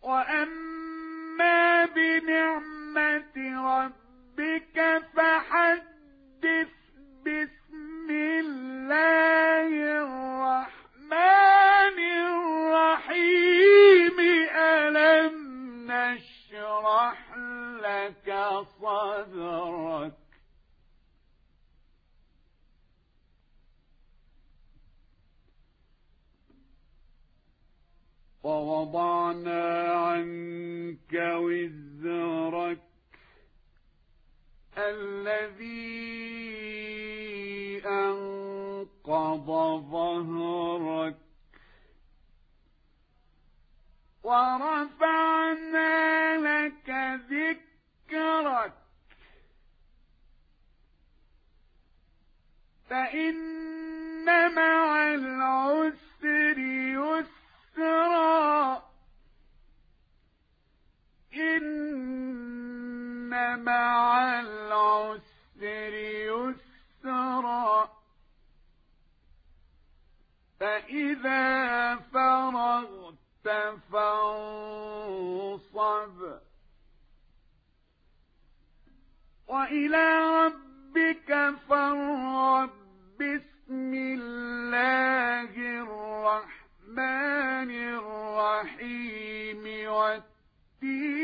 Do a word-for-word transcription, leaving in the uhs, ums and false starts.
وأما بنعمة ربك فحدث. بسم الله الرحمن الرحيم. ألم نشرح لك صدرك ووضعنا عنك وزرك الذي أنقض ظهرك ورفعنا لك ذكرك فإن مع العسر يسرا. إن مع العسر يسرا. فإذا فرغت فانصب وإلى ربك فارغب. بسم الله الرحمن الرحيم. والتين